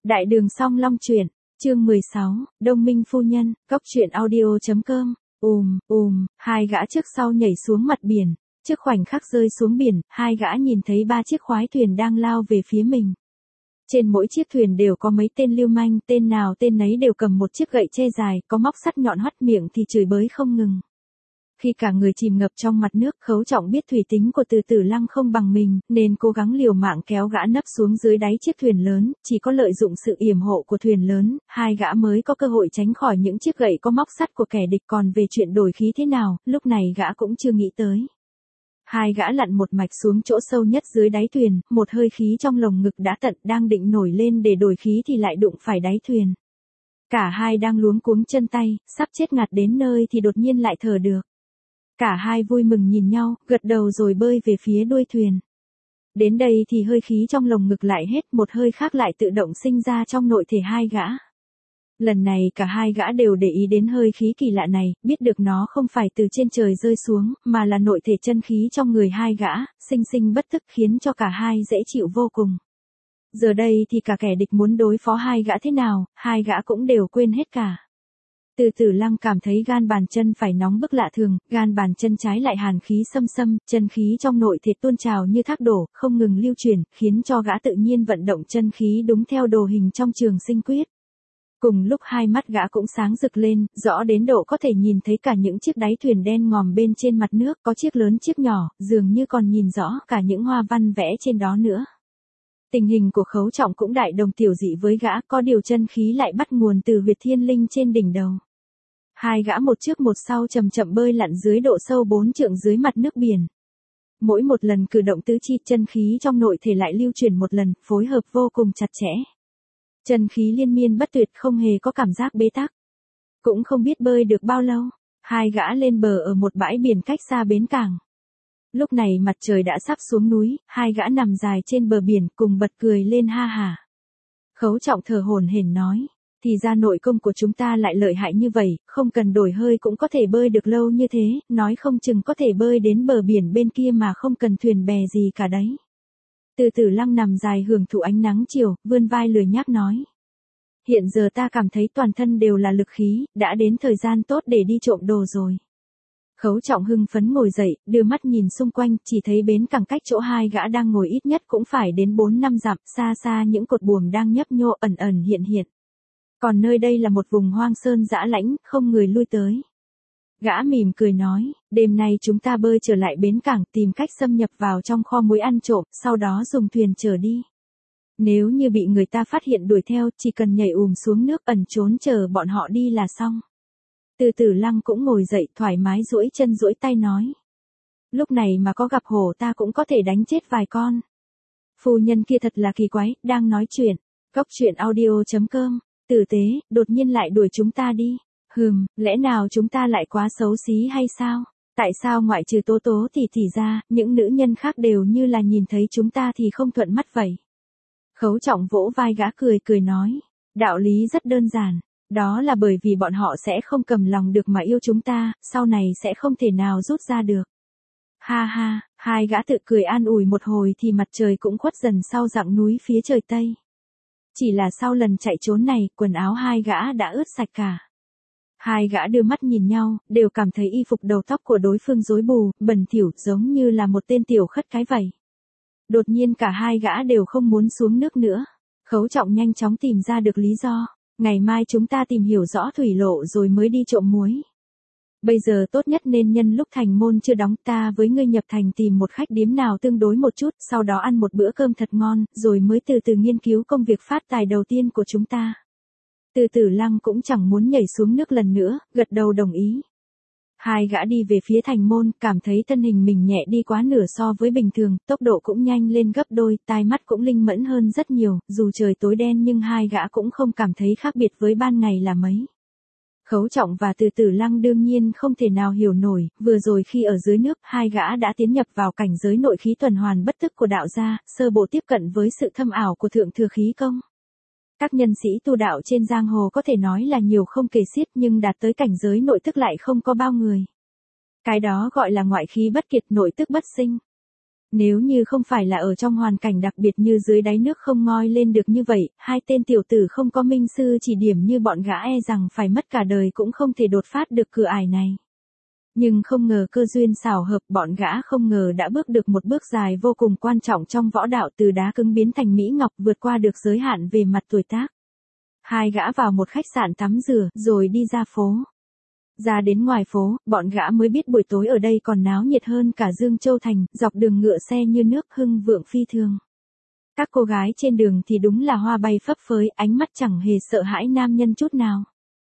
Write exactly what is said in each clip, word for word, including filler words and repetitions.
Đại đường Song Long truyện, chương mười sáu, Đông Minh phu nhân, cốc truyện audio.com, ùm, ùm, hai gã trước sau nhảy xuống mặt biển, trước khoảnh khắc rơi xuống biển, hai gã nhìn thấy ba chiếc khoái thuyền đang lao về phía mình. Trên mỗi chiếc thuyền đều có mấy tên lưu manh, tên nào tên nấy đều cầm một chiếc gậy tre dài, có móc sắt nhọn hoắt miệng thì chửi bới không ngừng. Khi cả người chìm ngập trong mặt nước, Khấu Trọng biết thủy tính của Từ Tử Lăng không bằng mình, nên cố gắng liều mạng kéo gã nấp xuống dưới đáy chiếc thuyền lớn, chỉ có lợi dụng sự yểm hộ của thuyền lớn, hai gã mới có cơ hội tránh khỏi những chiếc gậy có móc sắt của kẻ địch. Còn về chuyện đổi khí thế nào, lúc này gã cũng chưa nghĩ tới. Hai gã lặn một mạch xuống chỗ sâu nhất dưới đáy thuyền, một hơi khí trong lồng ngực đã tận, đang định nổi lên để đổi khí thì lại đụng phải đáy thuyền. Cả hai đang luống cuống chân tay, sắp chết ngạt đến nơi thì đột nhiên lại thở được. Cả hai vui mừng nhìn nhau, gật đầu rồi bơi về phía đuôi thuyền. Đến đây thì hơi khí trong lồng ngực lại hết, một hơi khác lại tự động sinh ra trong nội thể hai gã. Lần này cả hai gã đều để ý đến hơi khí kỳ lạ này, biết được nó không phải từ trên trời rơi xuống, mà là nội thể chân khí trong người hai gã, sinh sinh bất tức khiến cho cả hai dễ chịu vô cùng. Giờ đây thì cả kẻ địch muốn đối phó hai gã thế nào, hai gã cũng đều quên hết cả. Từ Tử Lăng cảm thấy gan bàn chân phải nóng bức lạ thường, gan bàn chân trái lại hàn khí xâm xâm, chân khí trong nội thể tuôn trào như thác đổ, không ngừng lưu chuyển, khiến cho gã tự nhiên vận động chân khí đúng theo đồ hình trong Trường Sinh Quyết. Cùng lúc hai mắt gã cũng sáng rực lên, rõ đến độ có thể nhìn thấy cả những chiếc đáy thuyền đen ngòm bên trên mặt nước, có chiếc lớn chiếc nhỏ, dường như còn nhìn rõ cả những hoa văn vẽ trên đó nữa. Tình hình của Khấu Trọng cũng đại đồng tiểu dị với gã, có điều chân khí lại bắt nguồn từ huyệt thiên linh trên đỉnh đầu. Hai gã một trước một sau chậm chậm bơi lặn dưới độ sâu bốn trượng dưới mặt nước biển. Mỗi một lần cử động tứ chi, chân khí trong nội thể lại lưu chuyển một lần, phối hợp vô cùng chặt chẽ. Chân khí liên miên bất tuyệt, không hề có cảm giác bế tắc. Cũng không biết bơi được bao lâu, hai gã lên bờ ở một bãi biển cách xa bến cảng. Lúc này mặt trời đã sắp xuống núi, hai gã nằm dài trên bờ biển cùng bật cười lên ha hả. Khấu Trọng thở hổn hển nói, thì ra nội công của chúng ta lại lợi hại như vậy, không cần đổi hơi cũng có thể bơi được lâu như thế, nói không chừng có thể bơi đến bờ biển bên kia mà không cần thuyền bè gì cả đấy. Từ Tử Lăng nằm dài hưởng thụ ánh nắng chiều, vươn vai lười nhác nói. Hiện giờ ta cảm thấy toàn thân đều là lực khí, đã đến thời gian tốt để đi trộm đồ rồi. Khấu Trọng hưng phấn ngồi dậy, đưa mắt nhìn xung quanh, chỉ thấy bến cảng cách chỗ hai gã đang ngồi ít nhất cũng phải đến bốn năm dặm, xa xa những cột buồm đang nhấp nhô ẩn ẩn hiện hiện. Còn nơi đây là một vùng hoang sơn dã lãnh, không người lui tới. Gã mỉm cười nói, đêm nay chúng ta bơi trở lại bến cảng, tìm cách xâm nhập vào trong kho muối ăn trộm, sau đó dùng thuyền chở đi. Nếu như bị người ta phát hiện đuổi theo, chỉ cần nhảy ùm xuống nước ẩn trốn chờ bọn họ đi là xong. Từ Tử Lăng cũng ngồi dậy thoải mái duỗi chân duỗi tay nói. Lúc này mà có gặp hổ ta cũng có thể đánh chết vài con. Phu nhân kia thật là kỳ quái, đang nói chuyện. Cốc truyện audio.com, tử tế, đột nhiên lại đuổi chúng ta đi. Hừm, lẽ nào chúng ta lại quá xấu xí hay sao? Tại sao ngoại trừ Tố Tố thì thì ra, những nữ nhân khác đều như là nhìn thấy chúng ta thì không thuận mắt vậy? Khấu Trọng vỗ vai gã cười cười nói, đạo lý rất đơn giản, đó là bởi vì bọn họ sẽ không cầm lòng được mà yêu chúng ta, sau này sẽ không thể nào rút ra được. Ha ha, hai gã tự cười an ủi một hồi thì mặt trời cũng khuất dần sau rặng núi phía trời Tây. Chỉ là sau lần chạy trốn này, quần áo hai gã đã ướt sạch cả. Hai gã đưa mắt nhìn nhau, đều cảm thấy y phục đầu tóc của đối phương rối bù, bẩn thỉu, giống như là một tên tiểu khất cái vậy. Đột nhiên cả hai gã đều không muốn xuống nước nữa. Khấu Trọng nhanh chóng tìm ra được lý do. Ngày mai chúng ta tìm hiểu rõ thủy lộ rồi mới đi trộm muối. Bây giờ tốt nhất nên nhân lúc thành môn chưa đóng, ta với ngươi nhập thành tìm một khách điếm nào tương đối một chút, sau đó ăn một bữa cơm thật ngon, rồi mới từ từ nghiên cứu công việc phát tài đầu tiên của chúng ta. Từ Tử Lăng cũng chẳng muốn nhảy xuống nước lần nữa, gật đầu đồng ý. Hai gã đi về phía thành môn, cảm thấy thân hình mình nhẹ đi quá nửa so với bình thường, tốc độ cũng nhanh lên gấp đôi, tai mắt cũng linh mẫn hơn rất nhiều, dù trời tối đen nhưng hai gã cũng không cảm thấy khác biệt với ban ngày là mấy. Khấu Trọng và Từ Tử Lăng đương nhiên không thể nào hiểu nổi, vừa rồi khi ở dưới nước, hai gã đã tiến nhập vào cảnh giới nội khí tuần hoàn bất tức của đạo gia, sơ bộ tiếp cận với sự thâm ảo của thượng thừa khí công. Các nhân sĩ tu đạo trên giang hồ có thể nói là nhiều không kể xiết nhưng đạt tới cảnh giới nội tức lại không có bao người. Cái đó gọi là ngoại khí bất kiệt nội tức bất sinh. Nếu như không phải là ở trong hoàn cảnh đặc biệt như dưới đáy nước không ngoi lên được như vậy, hai tên tiểu tử không có minh sư chỉ điểm như bọn gã e rằng phải mất cả đời cũng không thể đột phát được cửa ải này. Nhưng không ngờ cơ duyên xảo hợp, bọn gã không ngờ đã bước được một bước dài vô cùng quan trọng trong võ đạo, từ đá cứng biến thành mỹ ngọc, vượt qua được giới hạn về mặt tuổi tác. Hai gã vào một khách sạn tắm rửa, rồi đi ra phố. Ra đến ngoài phố, bọn gã mới biết buổi tối ở đây còn náo nhiệt hơn cả Dương Châu Thành, dọc đường ngựa xe như nước, hưng vượng phi thường. Các cô gái trên đường thì đúng là hoa bay phấp phới, ánh mắt chẳng hề sợ hãi nam nhân chút nào.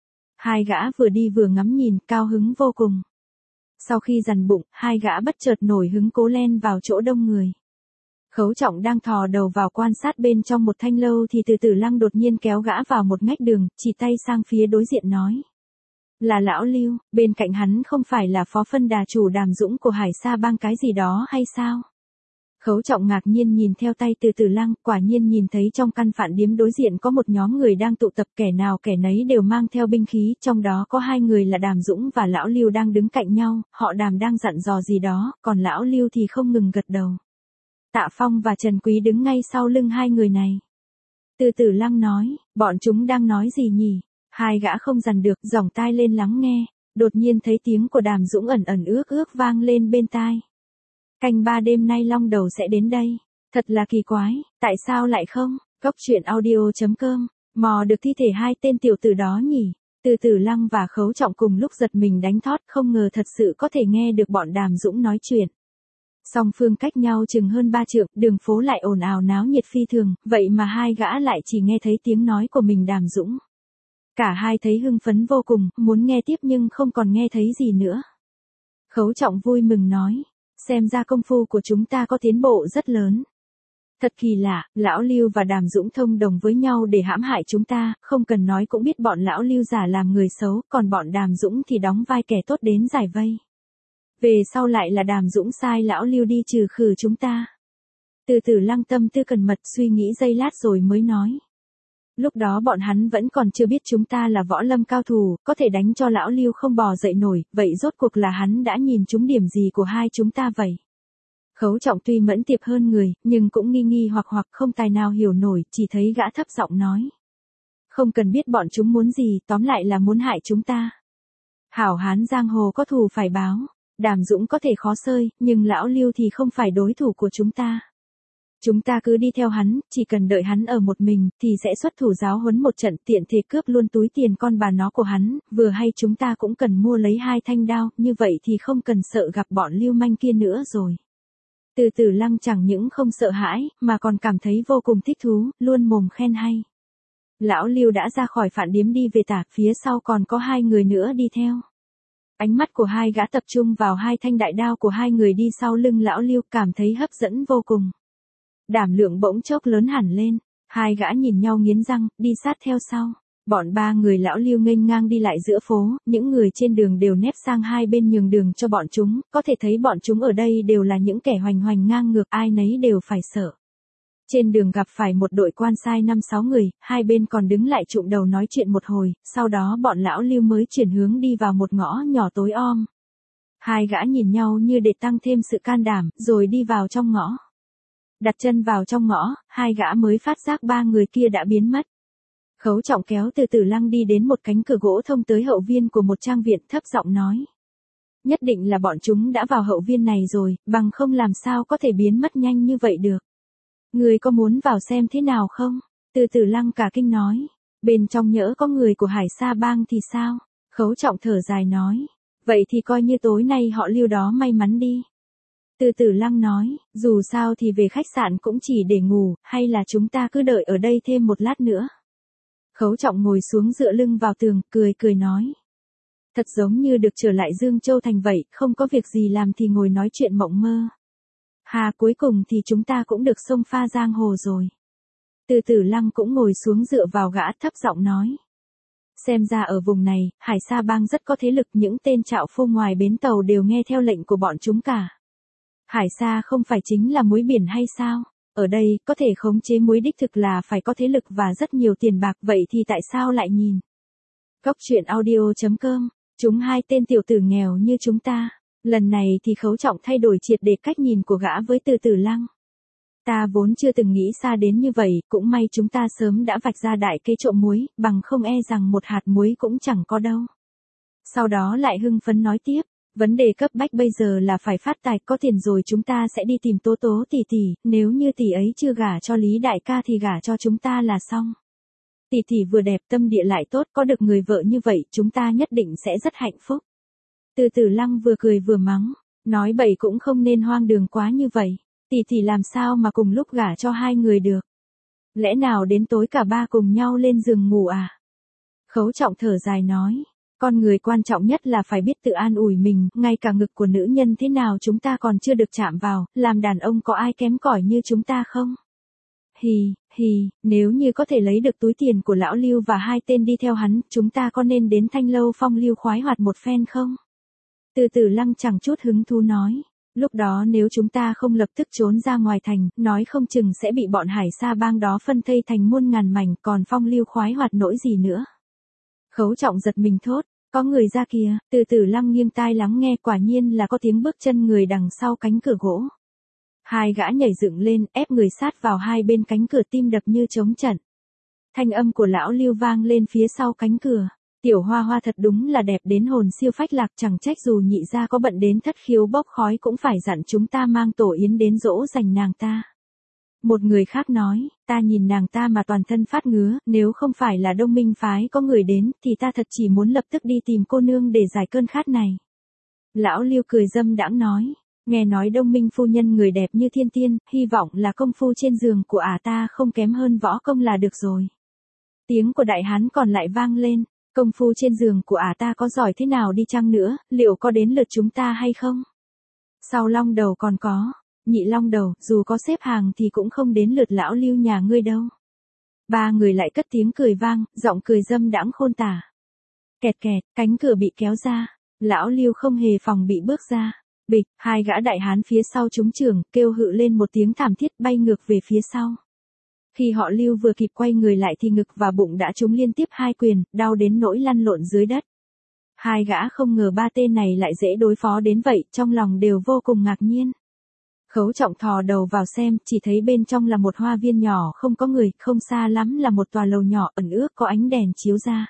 Hai gã vừa đi vừa ngắm nhìn, cao hứng vô cùng. Sau khi dằn bụng, hai gã bất chợt nổi hứng cố len vào chỗ đông người. Khấu Trọng đang thò đầu vào quan sát bên trong một thanh lâu thì Từ Tử Lăng đột nhiên kéo gã vào một ngách đường, chỉ tay sang phía đối diện nói. Là lão Lưu, bên cạnh hắn không phải là phó phân đà chủ Đàm Dũng của Hải Sa Bang cái gì đó hay sao? Khấu Trọng ngạc nhiên nhìn theo tay Từ Tử Lăng, quả nhiên nhìn thấy trong căn phạn điếm đối diện có một nhóm người đang tụ tập, kẻ nào kẻ nấy đều mang theo binh khí, trong đó có hai người là Đàm Dũng và lão Lưu đang đứng cạnh nhau, họ Đàm đang dặn dò gì đó, còn lão Lưu thì không ngừng gật đầu. Tạ Phong và Trần Quý đứng ngay sau lưng hai người này. Từ Tử Lăng nói, bọn chúng đang nói gì nhỉ? Hai gã không dằn được, giỏng tai lên lắng nghe, đột nhiên thấy tiếng của Đàm Dũng ẩn ẩn ước ước vang lên bên tai. Canh ba đêm nay Long Đầu sẽ đến đây. Thật là kỳ quái, tại sao lại không? Góc truyện audio chấm com, mò được thi thể hai tên tiểu tử đó nhỉ? Từ Tử Lăng và Khấu Trọng cùng lúc giật mình đánh thót, không ngờ thật sự có thể nghe được bọn Đàm Dũng nói chuyện. Song phương cách nhau chừng hơn ba trượng, đường phố lại ồn ào náo nhiệt phi thường, vậy mà hai gã lại chỉ nghe thấy tiếng nói của mình Đàm Dũng. Cả hai thấy hưng phấn vô cùng, muốn nghe tiếp nhưng không còn nghe thấy gì nữa. Khấu Trọng vui mừng nói, xem ra công phu của chúng ta có tiến bộ rất lớn. Thật kỳ lạ, lão Lưu và Đàm Dũng thông đồng với nhau để hãm hại chúng ta, không cần nói cũng biết bọn lão Lưu giả làm người xấu, còn bọn Đàm Dũng thì đóng vai kẻ tốt đến giải vây. Về sau lại là Đàm Dũng sai lão Lưu đi trừ khử chúng ta. Từ Tử Lăng tâm tư cẩn mật suy nghĩ giây lát rồi mới nói. Lúc đó bọn hắn vẫn còn chưa biết chúng ta là võ lâm cao thủ, có thể đánh cho lão Lưu không bò dậy nổi, vậy rốt cuộc là hắn đã nhìn trúng điểm gì của hai chúng ta vậy? Khấu Trọng tuy mẫn tiệp hơn người, nhưng cũng nghi nghi hoặc hoặc không tài nào hiểu nổi, chỉ thấy gã thấp giọng nói. Không cần biết bọn chúng muốn gì, tóm lại là muốn hại chúng ta. Hảo hán giang hồ có thù phải báo, Đàm Dũng có thể khó xơi, nhưng lão Lưu thì không phải đối thủ của chúng ta. Chúng ta cứ đi theo hắn, chỉ cần đợi hắn ở một mình, thì sẽ xuất thủ giáo huấn một trận, tiện thể cướp luôn túi tiền con bà nó của hắn, vừa hay chúng ta cũng cần mua lấy hai thanh đao, như vậy thì không cần sợ gặp bọn lưu manh kia nữa rồi. Từ Tử Lăng chẳng những không sợ hãi, mà còn cảm thấy vô cùng thích thú, luôn mồm khen hay. Lão Lưu đã ra khỏi phạn điếm đi về tả, phía sau còn có hai người nữa đi theo. Ánh mắt của hai gã tập trung vào hai thanh đại đao của hai người đi sau lưng lão Lưu, cảm thấy hấp dẫn vô cùng. Đảm lượng bỗng chốc lớn hẳn lên, hai gã nhìn nhau nghiến răng, đi sát theo sau. Bọn ba người lão Lưu nghênh ngang đi lại giữa phố, những người trên đường đều nép sang hai bên nhường đường cho bọn chúng, có thể thấy bọn chúng ở đây đều là những kẻ hoành hoành ngang ngược, ai nấy đều phải sợ. Trên đường gặp phải một đội quan sai năm sáu người, hai bên còn đứng lại trụm đầu nói chuyện một hồi, sau đó bọn lão Lưu mới chuyển hướng đi vào một ngõ nhỏ tối om. Hai gã nhìn nhau như để tăng thêm sự can đảm, rồi đi vào trong ngõ. Đặt chân vào trong ngõ, hai gã mới phát giác ba người kia đã biến mất. Khấu Trọng kéo Từ Tử Lăng đi đến một cánh cửa gỗ thông tới hậu viên của một trang viện, thấp giọng nói. Nhất định là bọn chúng đã vào hậu viên này rồi, bằng không làm sao có thể biến mất nhanh như vậy được. Người có muốn vào xem thế nào không? Từ Tử Lăng cả kinh nói. Bên trong nhỡ có người của Hải Sa Bang thì sao? Khấu Trọng thở dài nói. Vậy thì coi như tối nay họ Lưu đó may mắn đi. Từ Tử Lăng nói, dù sao thì về khách sạn cũng chỉ để ngủ, hay là chúng ta cứ đợi ở đây thêm một lát nữa. Khấu Trọng ngồi xuống dựa lưng vào tường, cười cười nói. Thật giống như được trở lại Dương Châu Thành vậy, không có việc gì làm thì ngồi nói chuyện mộng mơ. Hà, cuối cùng thì chúng ta cũng được xông pha giang hồ rồi. Từ Tử Lăng cũng ngồi xuống dựa vào gã, thấp giọng nói. Xem ra ở vùng này, Hải Sa Bang rất có thế lực, những tên trạo phô ngoài bến tàu đều nghe theo lệnh của bọn chúng cả. Hải Sa không phải chính là muối biển hay sao? Ở đây, có thể khống chế muối đích thực là phải có thế lực và rất nhiều tiền bạc, vậy thì tại sao lại nhìn? Góc truyện audio chấm com, chúng hai tên tiểu tử nghèo như chúng ta, Lần này thì Khấu Trọng thay đổi triệt để cách nhìn của gã với Từ Tử Lăng. Ta vốn chưa từng nghĩ xa đến như vậy, cũng may chúng ta sớm đã vạch ra đại kế trộm muối, bằng không e rằng một hạt muối cũng chẳng có đâu. Sau đó lại hưng phấn nói tiếp, vấn đề cấp bách bây giờ là phải phát tài, có tiền rồi chúng ta sẽ đi tìm Tố Tố tỷ tỷ, nếu như tỷ ấy chưa gả cho Lý đại ca thì gả cho chúng ta là xong. Tỷ tỷ vừa đẹp tâm địa lại tốt, có được người vợ như vậy, chúng ta nhất định sẽ rất hạnh phúc. Từ Tử Lăng vừa cười vừa mắng, nói bậy cũng không nên hoang đường quá như vậy, tỷ tỷ làm sao mà cùng lúc gả cho hai người được. Lẽ nào đến tối cả ba cùng nhau lên giường ngủ à? Khấu Trọng thở dài nói, con người quan trọng nhất là phải biết tự an ủi mình, ngay cả ngực của nữ nhân thế nào chúng ta còn chưa được chạm vào, làm đàn ông có ai kém cỏi như chúng ta không? Hì, hì, nếu như có thể lấy được túi tiền của lão Lưu và hai tên đi theo hắn, chúng ta có nên đến Thanh Lâu phong lưu khoái hoạt một phen không? Từ Tử Lăng chẳng chút hứng thú nói, lúc đó nếu chúng ta không lập tức trốn ra ngoài thành, nói không chừng sẽ bị bọn Hải Sa bang đó phân thây thành muôn ngàn mảnh, còn phong lưu khoái hoạt nỗi gì nữa. Khấu Trọng giật mình thốt, có người ra kìa. Từ Tử Lăng nghiêng tai lắng nghe, quả nhiên là có tiếng bước chân người đằng sau cánh cửa gỗ. Hai gã nhảy dựng lên, ép người sát vào hai bên cánh cửa, tim đập như trống trận. Thanh âm của lão Lưu vang lên phía sau cánh cửa. Tiểu Hoa Hoa thật đúng là đẹp đến hồn siêu phách lạc, chẳng trách dù nhị gia có bận đến thất khiếu bốc khói cũng phải dặn chúng ta mang tổ yến đến dỗ dành nàng ta. Một người khác nói, ta nhìn nàng ta mà toàn thân phát ngứa, nếu không phải là Đông Minh phái có người đến, thì ta thật chỉ muốn lập tức đi tìm cô nương để giải cơn khát này. Lão Lưu cười dâm đãng nói, nghe nói Đông Minh phu nhân người đẹp như thiên tiên, hy vọng là công phu trên giường của ả ta không kém hơn võ công là được rồi. Tiếng của đại hán còn lại vang lên, công phu trên giường của ả ta có giỏi thế nào đi chăng nữa, liệu có đến lượt chúng ta hay không? Sau Long Đầu còn có, Nhị Long Đầu, dù có xếp hàng thì cũng không đến lượt lão Lưu nhà ngươi đâu. Ba người lại cất tiếng cười vang, giọng cười dâm đãng khôn tả. Kẹt kẹt, cánh cửa bị kéo ra, lão Lưu không hề phòng bị bước ra. Bịch, hai gã đại hán phía sau trúng chưởng, kêu hự lên một tiếng thảm thiết, bay ngược về phía sau. Khi họ Lưu vừa kịp quay người lại thì ngực và bụng đã trúng liên tiếp hai quyền, đau đến nỗi lăn lộn dưới đất. Hai gã không ngờ ba tên này lại dễ đối phó đến vậy, trong lòng đều vô cùng ngạc nhiên. Khấu Trọng thò đầu vào xem, chỉ thấy bên trong là một hoa viên nhỏ không có người, không xa lắm là một tòa lầu nhỏ ẩn ước có ánh đèn chiếu ra.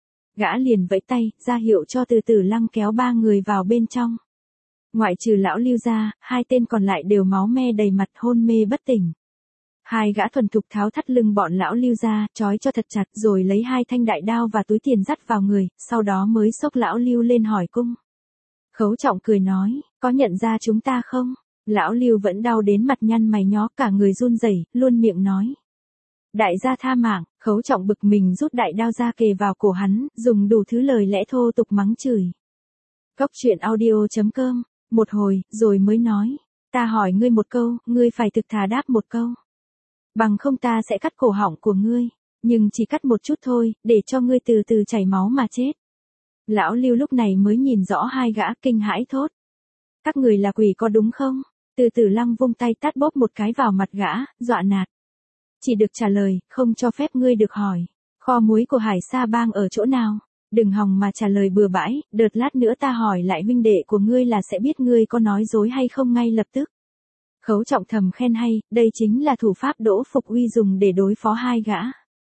Gã liền vẫy tay, ra hiệu cho Từ Tử Lăng kéo ba người vào bên trong. Ngoại trừ lão Lưu ra, hai tên còn lại đều máu me đầy mặt, hôn mê bất tỉnh. Hai gã thuần thục tháo thắt lưng bọn lão Lưu ra, trói cho thật chặt, rồi lấy hai thanh đại đao và túi tiền dắt vào người, sau đó mới xốc lão Lưu lên hỏi cung. Khấu Trọng cười nói, có nhận ra chúng ta không? Lão Lưu vẫn đau đến mặt nhăn mày nhó, cả người run rẩy, luôn miệng nói. Đại gia tha mạng. Khấu Trọng bực mình rút đại đao ra kề vào cổ hắn, dùng đủ thứ lời lẽ thô tục mắng chửi. Cốc truyện audio chấm com, một hồi, rồi mới nói, ta hỏi ngươi một câu, ngươi phải thực thà đáp một câu. Bằng không ta sẽ cắt cổ họng của ngươi, nhưng chỉ cắt một chút thôi, để cho ngươi từ từ chảy máu mà chết. Lão Lưu lúc này mới nhìn rõ hai gã, kinh hãi thốt. Các người là quỷ có đúng không? Từ Tử Lăng vung tay tát bóp một cái vào mặt gã, dọa nạt. Chỉ được trả lời, không cho phép ngươi được hỏi. Kho muối của Hải Sa bang ở chỗ nào? Đừng hòng mà trả lời bừa bãi, đợt lát nữa ta hỏi lại huynh đệ của ngươi là sẽ biết ngươi có nói dối hay không ngay lập tức. Khấu Trọng thầm khen hay, đây chính là thủ pháp Đỗ Phục Uy dùng để đối phó hai gã.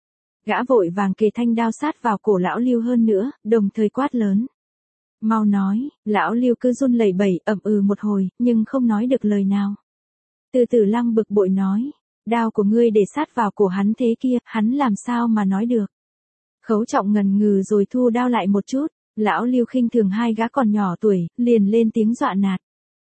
Gã vội vàng kề thanh đao sát vào cổ lão Lưu hơn nữa, đồng thời quát lớn. Mau nói, lão Lưu cứ run lẩy bẩy, ậm ừ một hồi, nhưng không nói được lời nào. Từ Tử Lăng bực bội nói, đao của ngươi để sát vào cổ hắn thế kia, hắn làm sao mà nói được. Khấu Trọng ngần ngừ rồi thu đao lại một chút, lão Lưu khinh thường hai gã còn nhỏ tuổi, liền lên tiếng dọa nạt.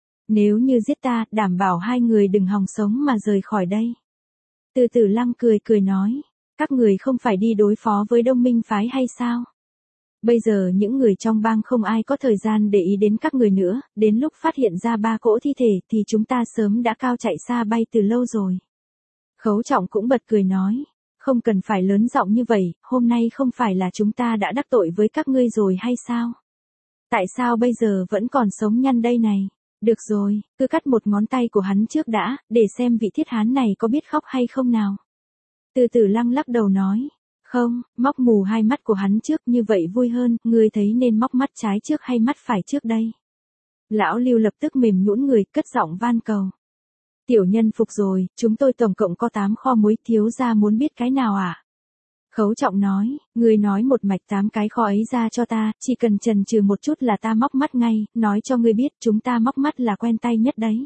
Nếu như giết ta, đảm bảo hai người đừng hòng sống mà rời khỏi đây. Từ Tử Lăng cười cười nói, các người không phải đi đối phó với Đông Minh phái hay sao? Bây giờ những người trong bang không ai có thời gian để ý đến các người nữa, đến lúc phát hiện ra ba cỗ thi thể thì chúng ta sớm đã cao chạy xa bay từ lâu rồi. Khấu Trọng cũng bật cười nói, không cần phải lớn giọng như vậy, hôm nay không phải là chúng ta đã đắc tội với các ngươi rồi hay sao? Tại sao bây giờ vẫn còn sống nhăn đây này? Được rồi, cứ cắt một ngón tay của hắn trước đã, để xem vị thiết hán này có biết khóc hay không nào. Từ Tử Lăng lắc đầu nói, không, móc mù hai mắt của hắn trước, như vậy vui hơn, ngươi thấy nên móc mắt trái trước hay mắt phải trước đây? Lão Lưu lập tức mềm nhũn người, cất giọng van cầu. Tiểu nhân phục rồi, chúng tôi tổng cộng có tám kho muối, thiếu gia muốn biết cái nào à? Khấu Trọng nói, ngươi nói một mạch tám cái kho ấy ra cho ta, chỉ cần chần chừ một chút là ta móc mắt ngay, nói cho ngươi biết chúng ta móc mắt là quen tay nhất đấy.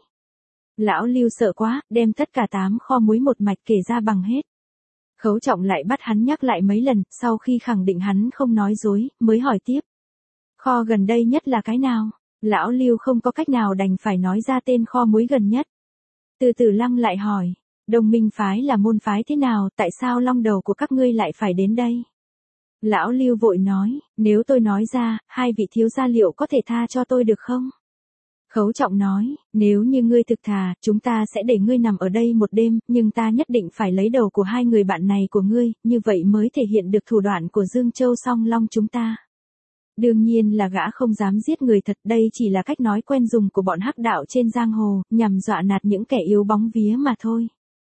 Lão Lưu sợ quá, đem tất cả tám kho muối một mạch kể ra bằng hết. Khấu Trọng lại bắt hắn nhắc lại mấy lần, sau khi khẳng định hắn không nói dối, mới hỏi tiếp. Kho gần đây nhất là cái nào? Lão Lưu không có cách nào đành phải nói ra tên kho muối gần nhất. Từ Từ Lăng lại hỏi, Đồng Minh phái là môn phái thế nào, tại sao long đầu của các ngươi lại phải đến đây? Lão Lưu vội nói, nếu tôi nói ra, hai vị thiếu gia liệu có thể tha cho tôi được không? Khấu Trọng nói, nếu như ngươi thực thà, chúng ta sẽ để ngươi nằm ở đây một đêm, nhưng ta nhất định phải lấy đầu của hai người bạn này của ngươi, như vậy mới thể hiện được thủ đoạn của Dương Châu Song Long chúng ta. Đương nhiên là gã không dám giết người thật, đây chỉ là cách nói quen dùng của bọn hắc đạo trên giang hồ, nhằm dọa nạt những kẻ yếu bóng vía mà thôi.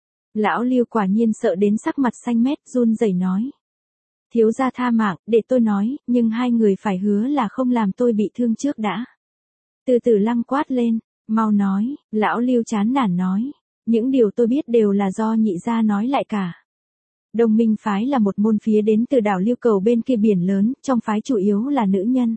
Lão Lưu quả nhiên sợ đến sắc mặt xanh mét, run rẩy nói. Thiếu gia tha mạng, để tôi nói, nhưng hai người phải hứa là không làm tôi bị thương trước đã. Từ Từ Lăng quát lên, mau nói, Lão Lưu chán nản nói. Những điều tôi biết đều là do nhị gia nói lại cả. Đồng Minh phái là một môn phái đến từ đảo Lưu Cầu bên kia biển lớn, trong phái chủ yếu là nữ nhân.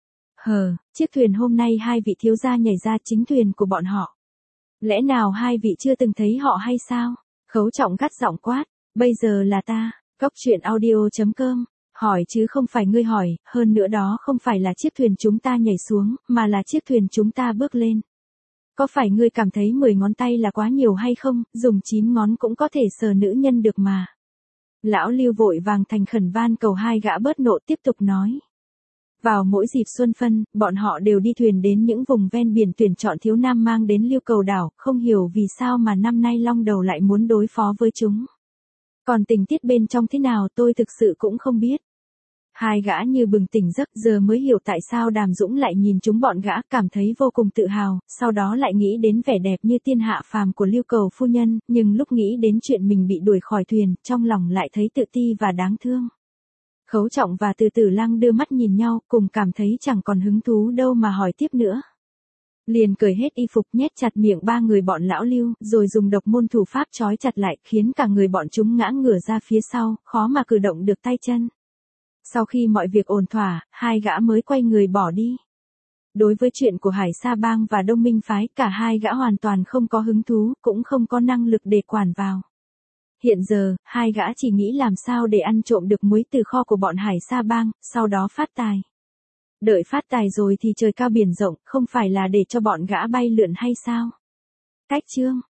Hờ, chiếc thuyền hôm nay hai vị thiếu gia nhảy ra chính thuyền của bọn họ. Lẽ nào hai vị chưa từng thấy họ hay sao? Khấu Trọng gắt giọng quát, bây giờ là ta, Cóc Truyện Audio chấm com, hỏi chứ không phải ngươi hỏi, hơn nữa đó không phải là chiếc thuyền chúng ta nhảy xuống, mà là chiếc thuyền chúng ta bước lên. Có phải ngươi cảm thấy mười ngón tay là quá nhiều hay không, dùng chín ngón cũng có thể sờ nữ nhân được mà. Lão Lưu vội vàng thành khẩn van cầu hai gã bớt nộ, tiếp tục nói. Vào mỗi dịp xuân phân, bọn họ đều đi thuyền đến những vùng ven biển tuyển chọn thiếu nam mang đến Lưu Cầu đảo, không hiểu vì sao mà năm nay long đầu lại muốn đối phó với chúng. Còn tình tiết bên trong thế nào tôi thực sự cũng không biết. Hai gã như bừng tỉnh giấc, giờ mới hiểu tại sao Đàm Dũng lại nhìn chúng bọn gã, cảm thấy vô cùng tự hào, sau đó lại nghĩ đến vẻ đẹp như tiên hạ phàm của Lưu Cầu phu nhân, nhưng lúc nghĩ đến chuyện mình bị đuổi khỏi thuyền, trong lòng lại thấy tự ti và đáng thương. Khấu Trọng và Từ Từ Lăng đưa mắt nhìn nhau, cùng cảm thấy chẳng còn hứng thú đâu mà hỏi tiếp nữa. Liền cởi hết y phục, nhét chặt miệng ba người bọn Lão Lưu, rồi dùng độc môn thủ pháp trói chặt lại, khiến cả người bọn chúng ngã ngửa ra phía sau, khó mà cử động được tay chân. Sau khi mọi việc ổn thỏa, hai gã mới quay người bỏ đi. Đối với chuyện của Hải Sa Bang và Đông Minh phái, cả hai gã hoàn toàn không có hứng thú, cũng không có năng lực để quản vào. Hiện giờ, hai gã chỉ nghĩ làm sao để ăn trộm được muối từ kho của bọn Hải Sa Bang, sau đó phát tài. Đợi phát tài rồi thì trời cao biển rộng, không phải là để cho bọn gã bay lượn hay sao? Cách chương